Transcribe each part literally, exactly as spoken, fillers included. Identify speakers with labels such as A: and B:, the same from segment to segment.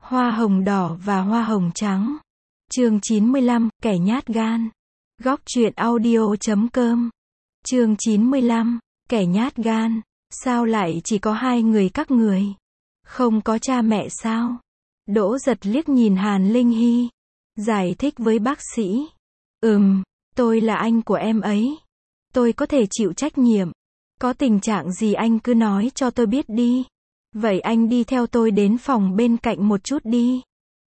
A: Hoa hồng đỏ và hoa hồng trắng. Chương chín mươi lăm, kẻ nhát gan. Góc truyện audio chấm com. Chương chín mươi lăm, kẻ nhát gan. Sao lại chỉ có hai người các người? Không có cha mẹ sao? Đỗ Giật liếc nhìn Hàn Linh Hy. Giải thích với bác sĩ. Ừm, tôi là anh của em ấy. Tôi có thể chịu trách nhiệm. Có tình trạng gì anh cứ nói cho tôi biết đi. Vậy anh đi theo tôi đến phòng bên cạnh một chút đi.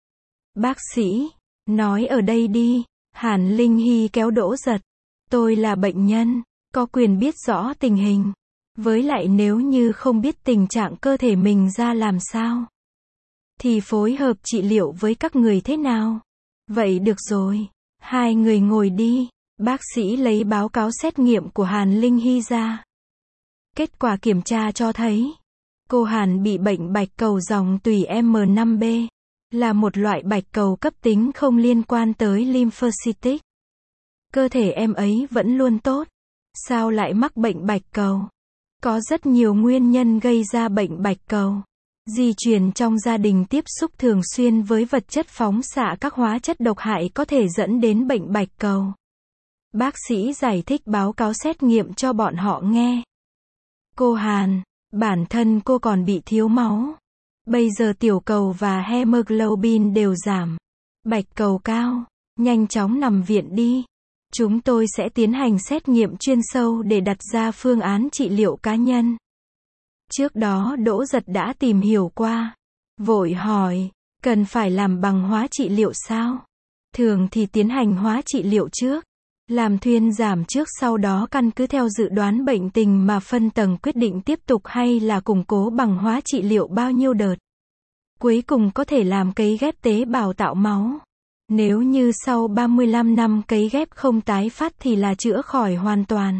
A: Bác sĩ, nói ở đây đi. Hàn Linh Hy kéo Đỗ Giật. Tôi là bệnh nhân, có quyền biết rõ tình hình. Với lại nếu như không biết tình trạng cơ thể mình ra làm sao, thì phối hợp trị liệu với các người thế nào? Vậy được rồi, hai người ngồi đi. Bác sĩ lấy báo cáo xét nghiệm của Hàn Linh Hy ra. Kết quả kiểm tra cho thấy, cô Hàn bị bệnh bạch cầu dòng tủy M năm B, là một loại bạch cầu cấp tính không liên quan tới lymphocytic. Cơ thể em ấy vẫn luôn tốt. Sao lại mắc bệnh bạch cầu? Có rất nhiều nguyên nhân gây ra bệnh bạch cầu. Di truyền trong gia đình, tiếp xúc thường xuyên với vật chất phóng xạ các hóa chất độc hại có thể dẫn đến bệnh bạch cầu. Bác sĩ giải thích báo cáo xét nghiệm cho bọn họ nghe. Cô Hàn, bản thân cô còn bị thiếu máu. Bây giờ tiểu cầu và hemoglobin đều giảm. Bạch cầu cao, nhanh chóng nằm viện đi. Chúng tôi sẽ tiến hành xét nghiệm chuyên sâu để đặt ra phương án trị liệu cá nhân. Trước đó Đỗ Giật đã tìm hiểu qua. Vội hỏi, cần phải làm bằng hóa trị liệu sao? Thường thì tiến hành hóa trị liệu trước. Làm thuyên giảm trước, sau đó căn cứ theo dự đoán bệnh tình mà phân tầng quyết định tiếp tục hay là củng cố bằng hóa trị liệu bao nhiêu đợt. Cuối cùng có thể làm cấy ghép tế bào tạo máu. Nếu như sau ba mươi lăm năm cấy ghép không tái phát thì là chữa khỏi hoàn toàn.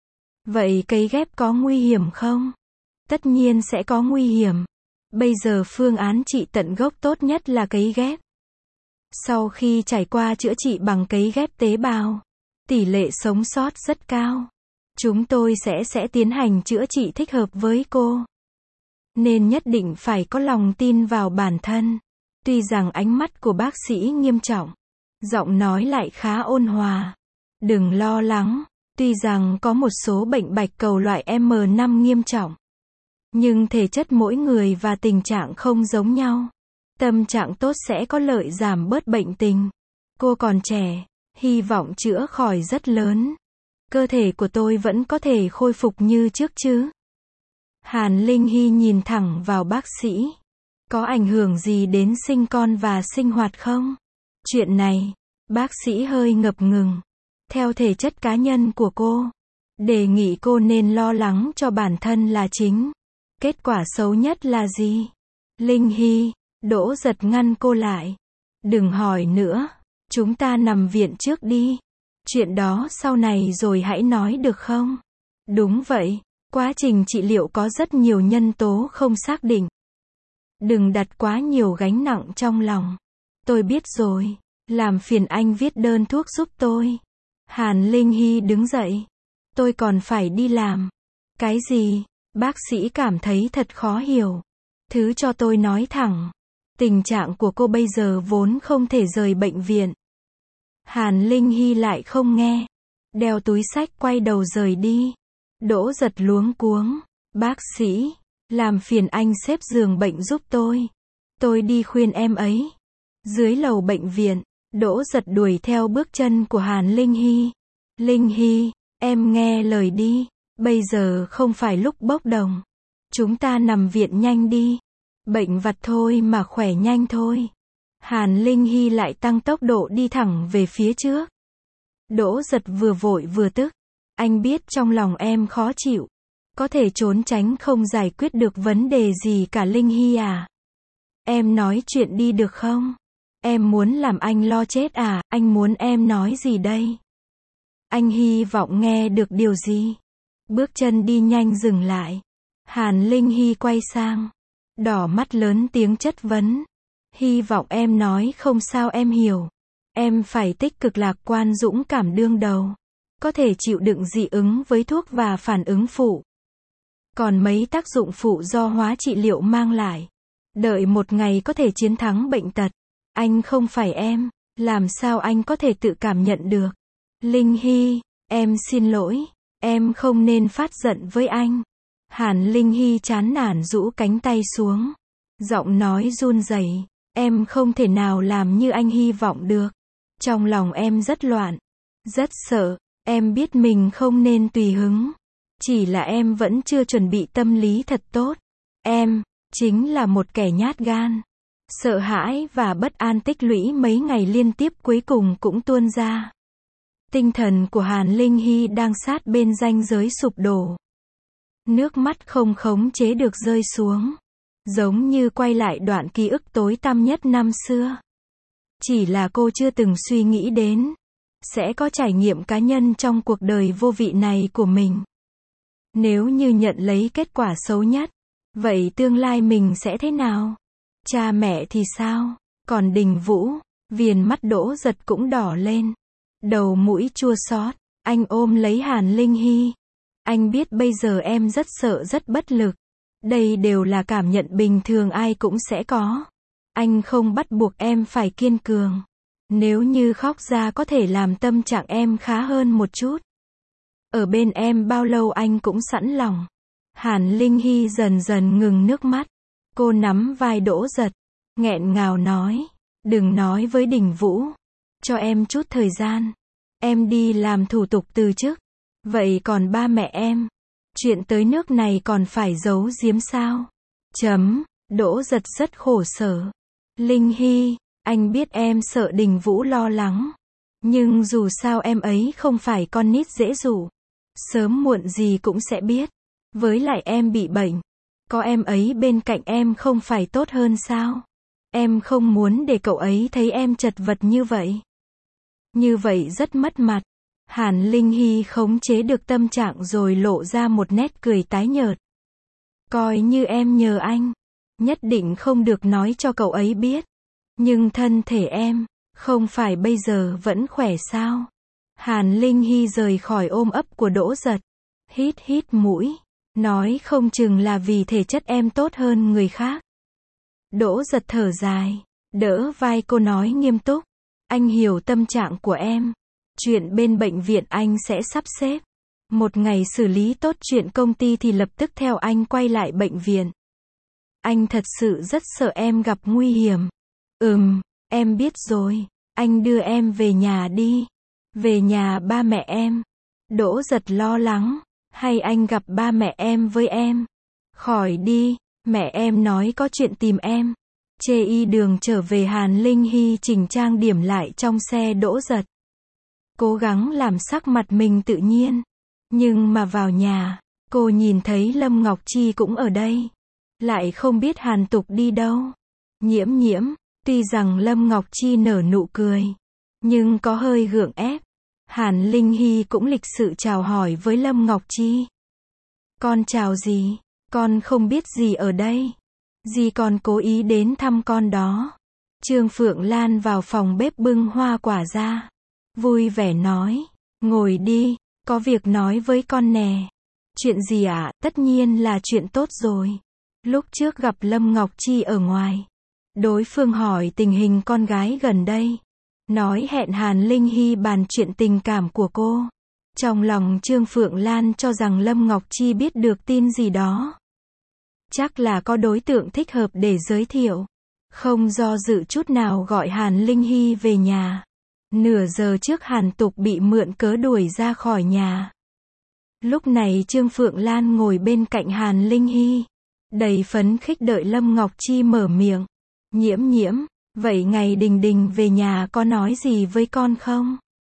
A: Vậy cấy ghép có nguy hiểm không? Tất nhiên sẽ có nguy hiểm. Bây giờ phương án trị tận gốc tốt nhất là cấy ghép. Sau khi trải qua chữa trị bằng cấy ghép tế bào, tỷ lệ sống sót rất cao. Chúng tôi sẽ sẽ tiến hành chữa trị thích hợp với cô. Nên nhất định phải có lòng tin vào bản thân. Tuy rằng ánh mắt của bác sĩ nghiêm trọng, giọng nói lại khá ôn hòa. Đừng lo lắng, tuy rằng có một số bệnh bạch cầu loại M năm nghiêm trọng, nhưng thể chất mỗi người và tình trạng không giống nhau. Tâm trạng tốt sẽ có lợi giảm bớt bệnh tình. Cô còn trẻ, hy vọng chữa khỏi rất lớn. Cơ thể của tôi vẫn có thể khôi phục như trước chứ? Hàn Linh Hy nhìn thẳng vào bác sĩ. Có ảnh hưởng gì đến sinh con và sinh hoạt không? Chuyện này, bác sĩ hơi ngập ngừng. Theo thể chất cá nhân của cô, đề nghị cô nên lo lắng cho bản thân là chính. Kết quả xấu nhất là gì? Linh Hy, Đỗ Giật ngăn cô lại. Đừng hỏi nữa, chúng ta nằm viện trước đi. Chuyện đó sau này rồi hãy nói được không? Đúng vậy, quá trình trị liệu có rất nhiều nhân tố không xác định. Đừng đặt quá nhiều gánh nặng trong lòng. Tôi biết rồi, làm phiền anh viết đơn thuốc giúp tôi. Hàn Linh Hy đứng dậy. Tôi còn phải đi làm. Cái gì? Bác sĩ cảm thấy thật khó hiểu. Thứ cho tôi nói thẳng. Tình trạng của cô bây giờ vốn không thể rời bệnh viện. Hàn Linh Hy lại không nghe. Đeo túi xách quay đầu rời đi. Đỗ Giật luống cuống. Bác sĩ, làm phiền anh xếp giường bệnh giúp tôi. Tôi đi khuyên em ấy. Dưới lầu bệnh viện, Đỗ Giật đuổi theo bước chân của Hàn Linh Hy. Linh Hy, em nghe lời đi. Bây giờ không phải lúc bốc đồng. Chúng ta nằm viện nhanh đi. Bệnh vặt thôi mà khỏe nhanh thôi. Hàn Linh Hy lại tăng tốc độ đi thẳng về phía trước. Đỗ Giật vừa vội vừa tức. Anh biết trong lòng em khó chịu. Có thể trốn tránh không giải quyết được vấn đề gì cả Linh Hy à. Em nói chuyện đi được không? Em muốn làm anh lo chết à? Anh muốn em nói gì đây? Anh hy vọng nghe được điều gì? Bước chân đi nhanh dừng lại. Hàn Linh Hy quay sang. Đỏ mắt lớn tiếng chất vấn. Hy vọng em nói không sao, em hiểu. Em phải tích cực lạc quan dũng cảm đương đầu. Có thể chịu đựng dị ứng với thuốc và phản ứng phụ. Còn mấy tác dụng phụ do hóa trị liệu mang lại. Đợi một ngày có thể chiến thắng bệnh tật. Anh không phải em, làm sao anh có thể tự cảm nhận được? Linh Hy, em xin lỗi, em không nên phát giận với anh. Hàn Linh Hy chán nản rũ cánh tay xuống. Giọng nói run rẩy, em không thể nào làm như anh hy vọng được. Trong lòng em rất loạn, rất sợ, em biết mình không nên tùy hứng. Chỉ là em vẫn chưa chuẩn bị tâm lý thật tốt. Em, chính là một kẻ nhát gan. Sợ hãi và bất an tích lũy mấy ngày liên tiếp cuối cùng cũng tuôn ra. Tinh thần của Hàn Linh Hy đang sát bên ranh giới sụp đổ. Nước mắt không khống chế được rơi xuống. Giống như quay lại đoạn ký ức tối tăm nhất năm xưa. Chỉ là cô chưa từng suy nghĩ đến sẽ có trải nghiệm cá nhân trong cuộc đời vô vị này của mình. Nếu như nhận lấy kết quả xấu nhất, vậy tương lai mình sẽ thế nào? Cha mẹ thì sao? Còn Đình Vũ, viền mắt Đỗ Giật cũng đỏ lên. Đầu mũi chua xót, anh ôm lấy Hàn Linh Hy. Anh biết bây giờ em rất sợ rất bất lực. Đây đều là cảm nhận bình thường ai cũng sẽ có. Anh không bắt buộc em phải kiên cường. Nếu như khóc ra có thể làm tâm trạng em khá hơn một chút. Ở bên em bao lâu anh cũng sẵn lòng. Hàn Linh Hy dần dần ngừng nước mắt. Cô nắm vai Đỗ Giật, nghẹn ngào nói, đừng nói với Đình Vũ. Cho em chút thời gian. Em đi làm thủ tục từ chức. Vậy còn ba mẹ em? Chuyện tới nước này còn phải giấu giếm sao? Chấm, Đỗ Giật rất khổ sở. Linh Hy, anh biết em sợ Đình Vũ lo lắng. Nhưng dù sao em ấy không phải con nít dễ dụ. Sớm muộn gì cũng sẽ biết. Với lại em bị bệnh. Có em ấy bên cạnh em không phải tốt hơn sao? Em không muốn để cậu ấy thấy em chật vật như vậy. Như vậy rất mất mặt. Hàn Linh Hy khống chế được tâm trạng rồi lộ ra một nét cười tái nhợt. Coi như em nhờ anh. Nhất định không được nói cho cậu ấy biết. Nhưng thân thể em, không phải bây giờ vẫn khỏe sao? Hàn Linh Hy rời khỏi ôm ấp của Đỗ Giật. Hít hít mũi. Nói không chừng là vì thể chất em tốt hơn người khác. Đỗ Giật thở dài. Đỡ vai cô nói nghiêm túc. Anh hiểu tâm trạng của em. Chuyện bên bệnh viện anh sẽ sắp xếp. Một ngày xử lý tốt chuyện công ty thì lập tức theo anh quay lại bệnh viện. Anh thật sự rất sợ em gặp nguy hiểm. Ừm, em biết rồi. Anh đưa em về nhà đi. Về nhà ba mẹ em. Đỗ Giật lo lắng. Hay anh gặp ba mẹ em với em? Khỏi đi, mẹ em nói có chuyện tìm em. Chê y đường trở về Hàn Linh Hy chỉnh trang điểm lại trong xe Đỗ Giật. Cố gắng làm sắc mặt mình tự nhiên. Nhưng mà vào nhà, cô nhìn thấy Lâm Ngọc Chi cũng ở đây. Lại không biết Hàn Tục đi đâu. Nhiễm nhiễm, tuy rằng Lâm Ngọc Chi nở nụ cười. Nhưng có hơi gượng ép. Hàn Linh Hy cũng lịch sự chào hỏi với Lâm Ngọc Chi. Con chào dì, con không biết gì ở đây. Dì còn cố ý đến thăm con đó. Trương Phượng Lan vào phòng bếp bưng hoa quả ra. Vui vẻ nói, ngồi đi, có việc nói với con nè. Chuyện gì ạ? À? Tất nhiên là chuyện tốt rồi. Lúc trước gặp Lâm Ngọc Chi ở ngoài. Đối phương hỏi tình hình con gái gần đây. Nói hẹn Hàn Linh Hy bàn chuyện tình cảm của cô. Trong lòng Trương Phượng Lan cho rằng Lâm Ngọc Chi biết được tin gì đó. Chắc là có đối tượng thích hợp để giới thiệu. Không do dự chút nào gọi Hàn Linh Hy về nhà. Nửa giờ trước Hàn Tục bị mượn cớ đuổi ra khỏi nhà. Lúc này Trương Phượng Lan ngồi bên cạnh Hàn Linh Hy. Đầy phấn khích đợi Lâm Ngọc Chi mở miệng. Nhiễm nhiễm, vậy ngày Đình Đình về nhà có nói gì với con không?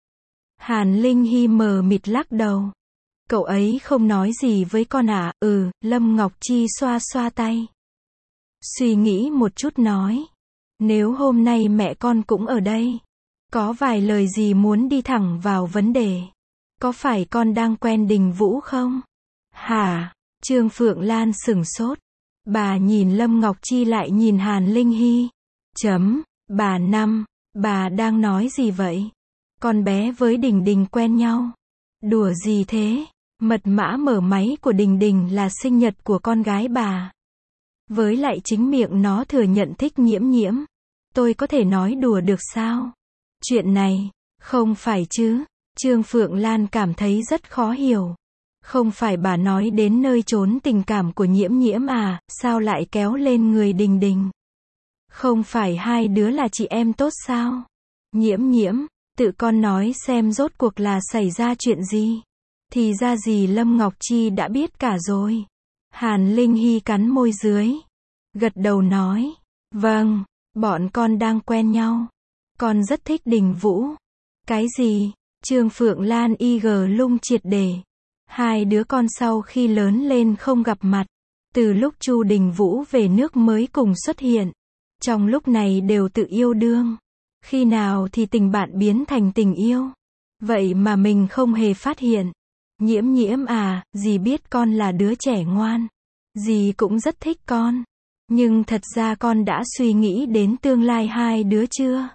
A: Hàn Linh Hy mờ mịt lắc đầu. Cậu ấy không nói gì với con à? Ừ, Lâm Ngọc Chi xoa xoa tay. Suy nghĩ một chút nói. Nếu hôm nay mẹ con cũng ở đây. Có vài lời gì muốn đi thẳng vào vấn đề. Có phải con đang quen Đình Vũ không? Hả? Trương Phượng Lan sửng sốt. Bà nhìn Lâm Ngọc Chi lại nhìn Hàn Linh Hy. Chấm, bà Năm, bà đang nói gì vậy? Con bé với Đình Đình quen nhau. Đùa gì thế? Mật mã mở máy của Đình Đình là sinh nhật của con gái bà. Với lại chính miệng nó thừa nhận thích Nhiễm Nhiễm. Tôi có thể nói đùa được sao? Chuyện này, không phải chứ? Trương Phượng Lan cảm thấy rất khó hiểu. Không phải bà nói đến nơi chốn tình cảm của Nhiễm Nhiễm à, sao lại kéo lên người Đình Đình? Không phải hai đứa là chị em tốt sao? Nhiễm Nhiễm, tự con nói xem rốt cuộc là xảy ra chuyện gì? Thì ra gì Lâm Ngọc Chi đã biết cả rồi. Hàn Linh Hy cắn môi dưới, gật đầu nói, vâng, bọn con đang quen nhau. Con rất thích Đình Vũ. Cái gì? Trương Phượng Lan y gờ lung triệt để. Hai đứa con sau khi lớn lên không gặp mặt. Từ lúc Chu Đình Vũ về nước mới cùng xuất hiện. Trong lúc này đều tự yêu đương. Khi nào thì tình bạn biến thành tình yêu. Vậy mà mình không hề phát hiện. Nhiễm Nhiễm à, dì biết con là đứa trẻ ngoan. Dì cũng rất thích con. Nhưng thật ra con đã suy nghĩ đến tương lai hai đứa chưa?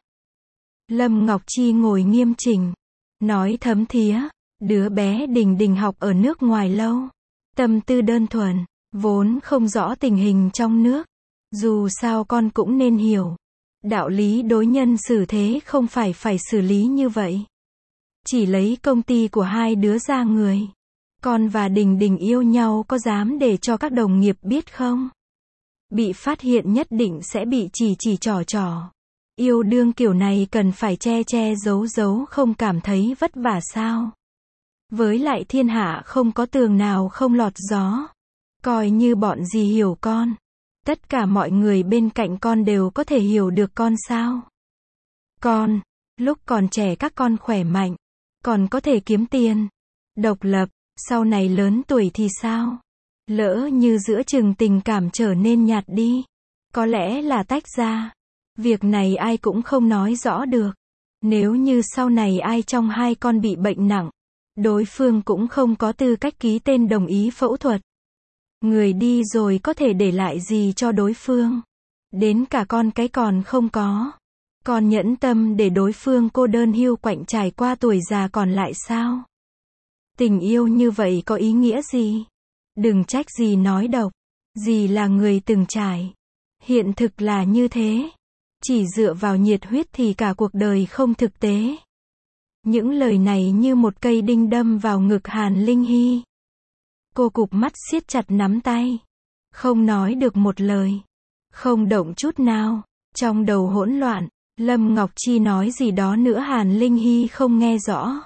A: Lâm Ngọc Chi ngồi nghiêm chỉnh, nói thấm thía, đứa bé Đình Đình học ở nước ngoài lâu. Tâm tư đơn thuần, vốn không rõ tình hình trong nước. Dù sao con cũng nên hiểu. Đạo lý đối nhân xử thế không phải phải xử lý như vậy. Chỉ lấy công ty của hai đứa ra người. Con và Đình Đình yêu nhau có dám để cho các đồng nghiệp biết không? Bị phát hiện nhất định sẽ bị chỉ chỉ trỏ trỏ. Yêu đương kiểu này cần phải che che giấu giấu không cảm thấy vất vả sao? Với lại thiên hạ không có tường nào không lọt gió. Coi như bọn dì hiểu con. Tất cả mọi người bên cạnh con đều có thể hiểu được con sao? Con, lúc còn trẻ các con khỏe mạnh, còn có thể kiếm tiền, độc lập, sau này lớn tuổi thì sao? Lỡ như giữa chừng tình cảm trở nên nhạt đi, có lẽ là tách ra. Việc này ai cũng không nói rõ được. Nếu như sau này ai trong hai con bị bệnh nặng, đối phương cũng không có tư cách ký tên đồng ý phẫu thuật. Người đi rồi có thể để lại gì cho đối phương? Đến cả con cái còn không có. Con nhẫn tâm để đối phương cô đơn hiu quạnh trải qua tuổi già còn lại sao? Tình yêu như vậy có ý nghĩa gì? Đừng trách dì nói độc. Dì là người từng trải. Hiện thực là như thế. Chỉ dựa vào nhiệt huyết thì cả cuộc đời không thực tế. Những lời này như một cây đinh đâm vào ngực Hàn Linh Hy. Cô cụp mắt siết chặt nắm tay. Không nói được một lời. Không động chút nào. Trong đầu hỗn loạn, Lâm Ngọc Chi nói gì đó nữa Hàn Linh Hy không nghe rõ.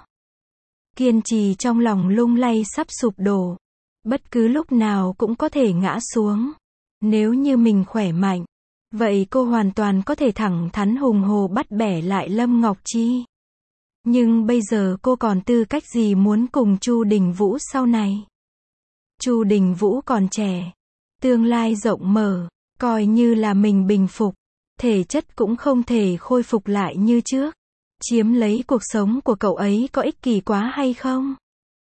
A: Kiên trì trong lòng lung lay sắp sụp đổ. Bất cứ lúc nào cũng có thể ngã xuống. Nếu như mình khỏe mạnh, vậy cô hoàn toàn có thể thẳng thắn hùng hồ bắt bẻ lại Lâm Ngọc Chi. Nhưng bây giờ cô còn tư cách gì muốn cùng Chu Đình Vũ sau này? Chu Đình Vũ còn trẻ, tương lai rộng mở, coi như là mình bình phục, thể chất cũng không thể khôi phục lại như trước. Chiếm lấy cuộc sống của cậu ấy có ích kỷ quá hay không?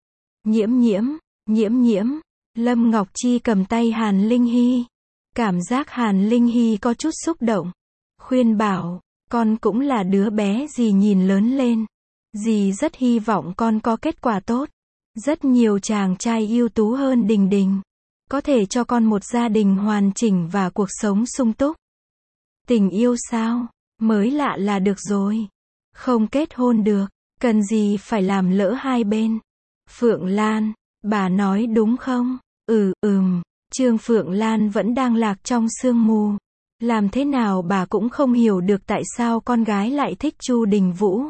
A: Nhiễm Nhiễm, Nhiễm Nhiễm, Lâm Ngọc Chi cầm tay Hàn Linh Hy. Cảm giác Hàn Linh Hy có chút xúc động. Khuyên bảo, con cũng là đứa bé dì nhìn lớn lên. Dì rất hy vọng con có kết quả tốt. Rất nhiều chàng trai ưu tú hơn Đình Đình. Có thể cho con một gia đình hoàn chỉnh và cuộc sống sung túc. Tình yêu sao? Mới lạ là được rồi. Không kết hôn được, cần gì phải làm lỡ hai bên. Phượng Lan, bà nói đúng không? Ừ, ừm. Trương Phượng Lan vẫn đang lạc trong sương mù. Làm thế nào bà cũng không hiểu được tại sao con gái lại thích Chu Đình Vũ.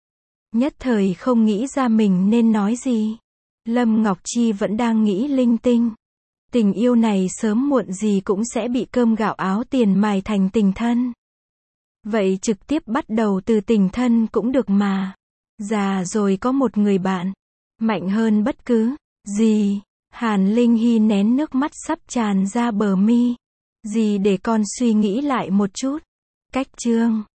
A: Nhất thời không nghĩ ra mình nên nói gì. Lâm Ngọc Chi vẫn đang nghĩ linh tinh. Tình yêu này sớm muộn gì cũng sẽ bị cơm gạo áo tiền mài thành tình thân. Vậy trực tiếp bắt đầu từ tình thân cũng được mà. Già rồi có một người bạn. Mạnh hơn bất cứ gì. Hàn Linh Hy nén nước mắt sắp tràn ra bờ mi. Gì để con suy nghĩ lại một chút. Cách chương